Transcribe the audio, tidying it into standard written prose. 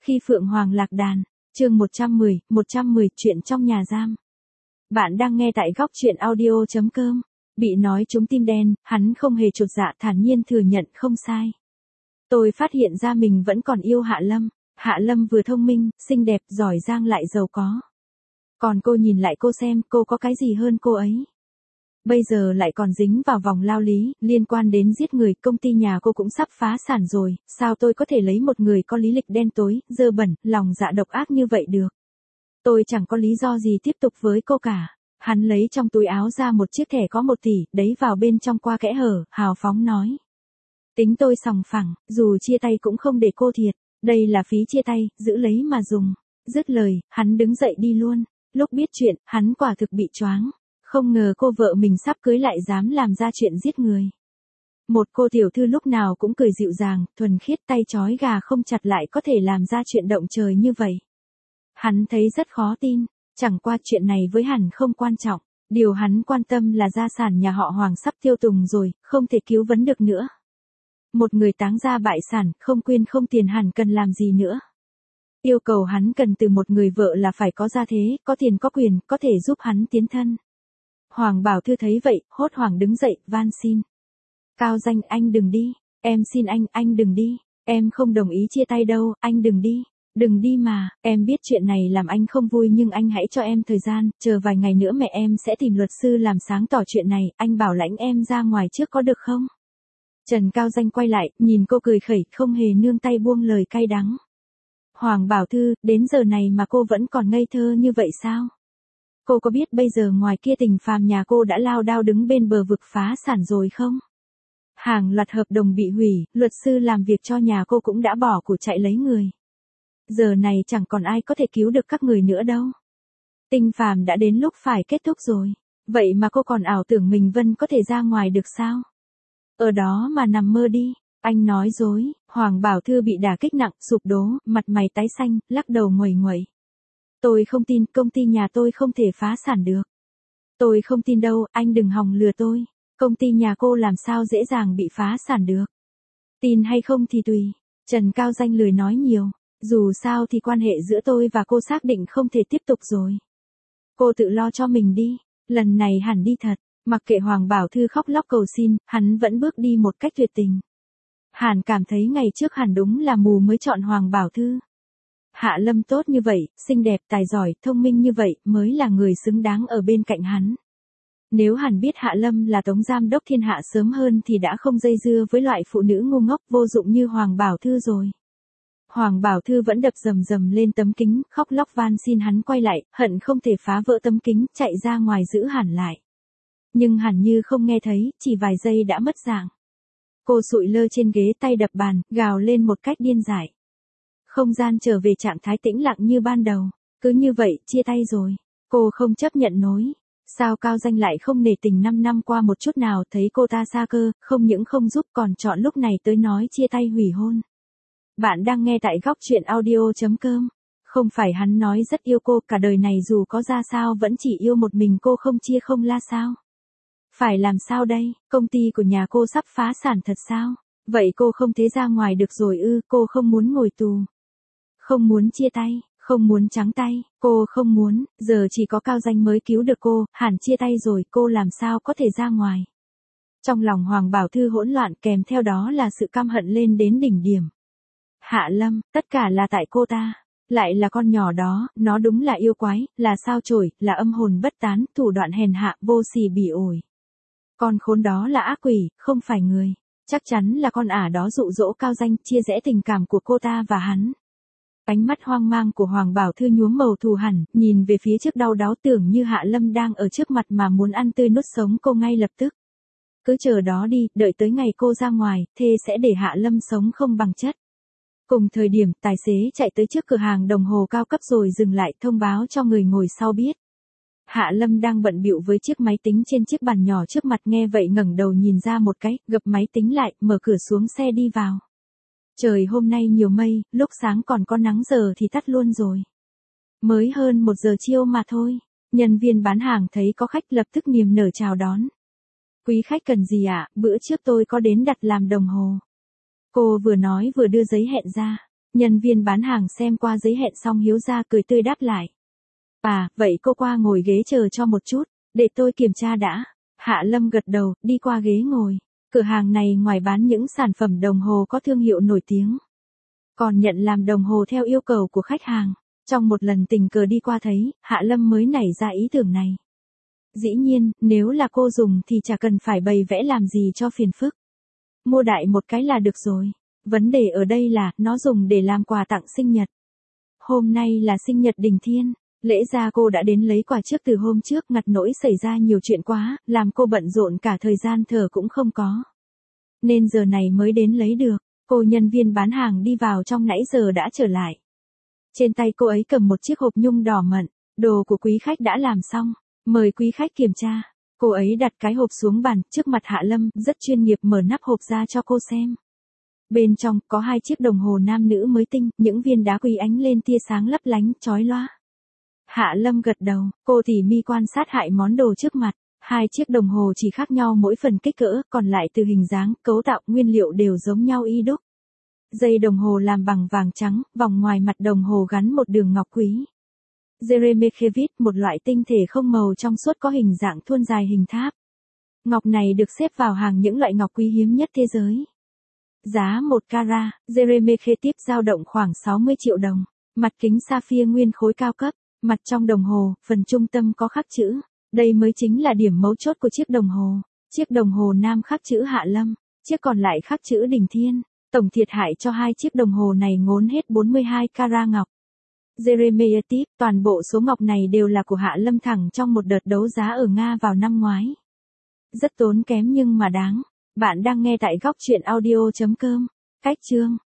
Khi Phượng Hoàng lạc đàn, chương 110 chuyện trong nhà giam. Bạn đang nghe tại góc truyện audio.com. Bị nói trúng tim đen, hắn không hề chột dạ, thản nhiên thừa nhận không sai. Tôi phát hiện ra mình vẫn còn yêu Hạ Lâm. Hạ Lâm vừa thông minh, xinh đẹp, giỏi giang lại giàu có. Còn cô nhìn lại cô xem, cô có cái gì hơn cô ấy. Bây giờ lại còn dính vào vòng lao lý, liên quan đến giết người, công ty nhà cô cũng sắp phá sản rồi, sao tôi có thể lấy một người có lý lịch đen tối, dơ bẩn, lòng dạ độc ác như vậy được. Tôi chẳng có lý do gì tiếp tục với cô cả. Hắn lấy trong túi áo ra một chiếc thẻ có 1 tỷ, đấy vào bên trong qua kẽ hở, hào phóng nói. Tính tôi sòng phẳng, dù chia tay cũng không để cô thiệt, đây là phí chia tay, giữ lấy mà dùng. Dứt lời, hắn đứng dậy đi luôn. Lúc biết chuyện, hắn quả thực bị choáng. Không ngờ cô vợ mình sắp cưới lại dám làm ra chuyện giết người. Một cô tiểu thư lúc nào cũng cười dịu dàng, thuần khiết, tay trói gà không chặt lại có thể làm ra chuyện động trời như vậy. Hắn thấy rất khó tin, chẳng qua chuyện này với hắn không quan trọng. Điều hắn quan tâm là gia sản nhà họ Hoàng sắp tiêu tùng rồi, không thể cứu vớt được nữa. Một người táng gia bại sản, không quyên không tiền hắn cần làm gì nữa. Yêu cầu hắn cần từ một người vợ là phải có gia thế, có tiền có quyền, có thể giúp hắn tiến thân. Hoàng Bảo Thư thấy vậy, hốt hoảng đứng dậy, van xin. Cao Danh, anh đừng đi, em xin anh đừng đi, em không đồng ý chia tay đâu, anh đừng đi mà, em biết chuyện này làm anh không vui nhưng anh hãy cho em thời gian, chờ vài ngày nữa mẹ em sẽ tìm luật sư làm sáng tỏ chuyện này, anh bảo lãnh em ra ngoài trước có được không? Trần Cao Danh quay lại, nhìn cô cười khẩy, không hề nương tay buông lời cay đắng. Hoàng Bảo Thư, đến giờ này mà cô vẫn còn ngây thơ như vậy sao? Cô có biết bây giờ ngoài kia Tình Phàm nhà cô đã lao đao đứng bên bờ vực phá sản rồi không? Hàng loạt hợp đồng bị hủy, luật sư làm việc cho nhà cô cũng đã bỏ của chạy lấy người. Giờ này chẳng còn ai có thể cứu được các người nữa đâu. Tình Phàm đã đến lúc phải kết thúc rồi. Vậy mà cô còn ảo tưởng mình Vân có thể ra ngoài được sao? Ở đó mà nằm mơ đi. Anh nói dối. Hoàng Bảo Thư bị đả kích nặng, sụp đổ, mặt mày tái xanh, lắc đầu nguầy nguậy. Tôi không tin, công ty nhà tôi không thể phá sản được. Tôi không tin đâu, anh đừng hòng lừa tôi. Công ty nhà cô làm sao dễ dàng bị phá sản được. Tin hay không thì tùy. Trần Cao Danh lười nói nhiều. Dù sao thì quan hệ giữa tôi và cô xác định không thể tiếp tục rồi. Cô tự lo cho mình đi. Lần này hẳn đi thật. Mặc kệ Hoàng Bảo Thư khóc lóc cầu xin, hắn vẫn bước đi một cách tuyệt tình. Hàn cảm thấy ngày trước hẳn đúng là mù mới chọn Hoàng Bảo Thư. Hạ Lâm tốt như vậy, xinh đẹp, tài giỏi, thông minh như vậy, mới là người xứng đáng ở bên cạnh hắn. Nếu hắn biết Hạ Lâm là Tống Giám đốc thiên hạ sớm hơn thì đã không dây dưa với loại phụ nữ ngu ngốc vô dụng như Hoàng Bảo Thư rồi. Hoàng Bảo Thư vẫn đập rầm rầm lên tấm kính, khóc lóc van xin hắn quay lại, hận không thể phá vỡ tấm kính, chạy ra ngoài giữ hắn lại. Nhưng hắn như không nghe thấy, chỉ vài giây đã mất dạng. Cô sụi lơ trên ghế, tay đập bàn, gào lên một cách điên dại. Không gian trở về trạng thái tĩnh lặng như ban đầu. Cứ như vậy, chia tay rồi. Cô không chấp nhận nổi. Sao Cao Danh lại không nể tình 5 năm qua một chút nào, thấy cô ta xa cơ, không những không giúp còn chọn lúc này tới nói chia tay hủy hôn. Bạn đang nghe tại góc truyện audio.com. Không phải hắn nói rất yêu cô, cả đời này dù có ra sao vẫn chỉ yêu một mình cô, không chia không la sao? Phải làm sao đây, công ty của nhà cô sắp phá sản thật sao? Vậy cô không thế ra ngoài được rồi ư? Cô không muốn ngồi tù. Không muốn chia tay, không muốn trắng tay, cô không muốn, giờ chỉ có Cao Danh mới cứu được cô, hẳn chia tay rồi, cô làm sao có thể ra ngoài. Trong lòng Hoàng Bảo Thư hỗn loạn, kèm theo đó là sự căm hận lên đến đỉnh điểm. Hạ Lâm, tất cả là tại cô ta, lại là con nhỏ đó, nó đúng là yêu quái, là sao chổi, là âm hồn bất tán, thủ đoạn hèn hạ, vô sỉ bỉ ổi. Con khốn đó là ác quỷ, không phải người. Chắc chắn là con ả đó dụ dỗ Cao Danh, chia rẽ tình cảm của cô ta và hắn. Ánh mắt hoang mang của Hoàng Bảo Thư nhuốm màu thù hằn, nhìn về phía trước đau đáu, tưởng như Hạ Lâm đang ở trước mặt mà muốn ăn tươi nuốt sống cô ngay lập tức. Cứ chờ đó đi, đợi tới ngày cô ra ngoài, thê sẽ để Hạ Lâm sống không bằng chất. Cùng thời điểm, tài xế chạy tới trước cửa hàng đồng hồ cao cấp rồi dừng lại, thông báo cho người ngồi sau biết. Hạ Lâm đang bận bịu với chiếc máy tính trên chiếc bàn nhỏ trước mặt, nghe vậy ngẩng đầu nhìn ra một cái, gập máy tính lại, mở cửa xuống xe đi vào. Trời hôm nay nhiều mây, lúc sáng còn có nắng, giờ thì tắt luôn rồi. Mới hơn 1 giờ chiều mà thôi. Nhân viên bán hàng thấy có khách lập tức niềm nở chào đón. Quý khách cần gì ạ? Bữa trước tôi có đến đặt làm đồng hồ. Cô vừa nói vừa đưa giấy hẹn ra. Nhân viên bán hàng xem qua giấy hẹn xong hiếu ra cười tươi đáp lại. À, vậy cô qua ngồi ghế chờ cho một chút, để tôi kiểm tra đã. Hạ Lâm gật đầu, đi qua ghế ngồi. Cửa hàng này ngoài bán những sản phẩm đồng hồ có thương hiệu nổi tiếng, còn nhận làm đồng hồ theo yêu cầu của khách hàng. Trong một lần tình cờ đi qua thấy, Hạ Lâm mới nảy ra ý tưởng này. Dĩ nhiên, nếu là cô dùng thì chả cần phải bày vẽ làm gì cho phiền phức. Mua đại một cái là được rồi. Vấn đề ở đây là, nó dùng để làm quà tặng sinh nhật. Hôm nay là sinh nhật Đình Thiên. Lẽ ra cô đã đến lấy quà trước từ hôm trước, ngặt nỗi xảy ra nhiều chuyện quá, làm cô bận rộn cả thời gian thở cũng không có. Nên giờ này mới đến lấy được. Cô nhân viên bán hàng đi vào trong nãy giờ đã trở lại. Trên tay cô ấy cầm một chiếc hộp nhung đỏ mận, đồ của quý khách đã làm xong, mời quý khách kiểm tra. Cô ấy đặt cái hộp xuống bàn, trước mặt Hạ Lâm, rất chuyên nghiệp mở nắp hộp ra cho cô xem. Bên trong, có 2 chiếc đồng hồ nam nữ mới tinh, những viên đá quý ánh lên tia sáng lấp lánh, chói loa. Hạ Lâm gật đầu, cô tỉ mỉ quan sát hại món đồ trước mặt. 2 chiếc đồng hồ chỉ khác nhau mỗi phần kích cỡ, còn lại từ hình dáng, cấu tạo, nguyên liệu đều giống nhau y đúc. Dây đồng hồ làm bằng vàng trắng, vòng ngoài mặt đồng hồ gắn một đường ngọc quý. Jeremekhevit, một loại tinh thể không màu trong suốt có hình dạng thuôn dài hình tháp. Ngọc này được xếp vào hàng những loại ngọc quý hiếm nhất thế giới. Giá 1 carat, Jeremekhevit dao động khoảng 60 triệu đồng. Mặt kính sapphire nguyên khối cao cấp, mặt trong đồng hồ, phần trung tâm có khắc chữ. Đây mới chính là điểm mấu chốt của chiếc đồng hồ. Chiếc đồng hồ nam khắc chữ Hạ Lâm, chiếc còn lại khắc chữ Đình Thiên. Tổng thiệt hại cho 2 chiếc đồng hồ này ngốn hết 42 carat ngọc. Jeremekhevit, toàn bộ số ngọc này đều là của Hạ Lâm thẳng trong một đợt đấu giá ở Nga vào năm ngoái. Rất tốn kém nhưng mà đáng. Bạn đang nghe tại góc truyện audio.com. Cách chương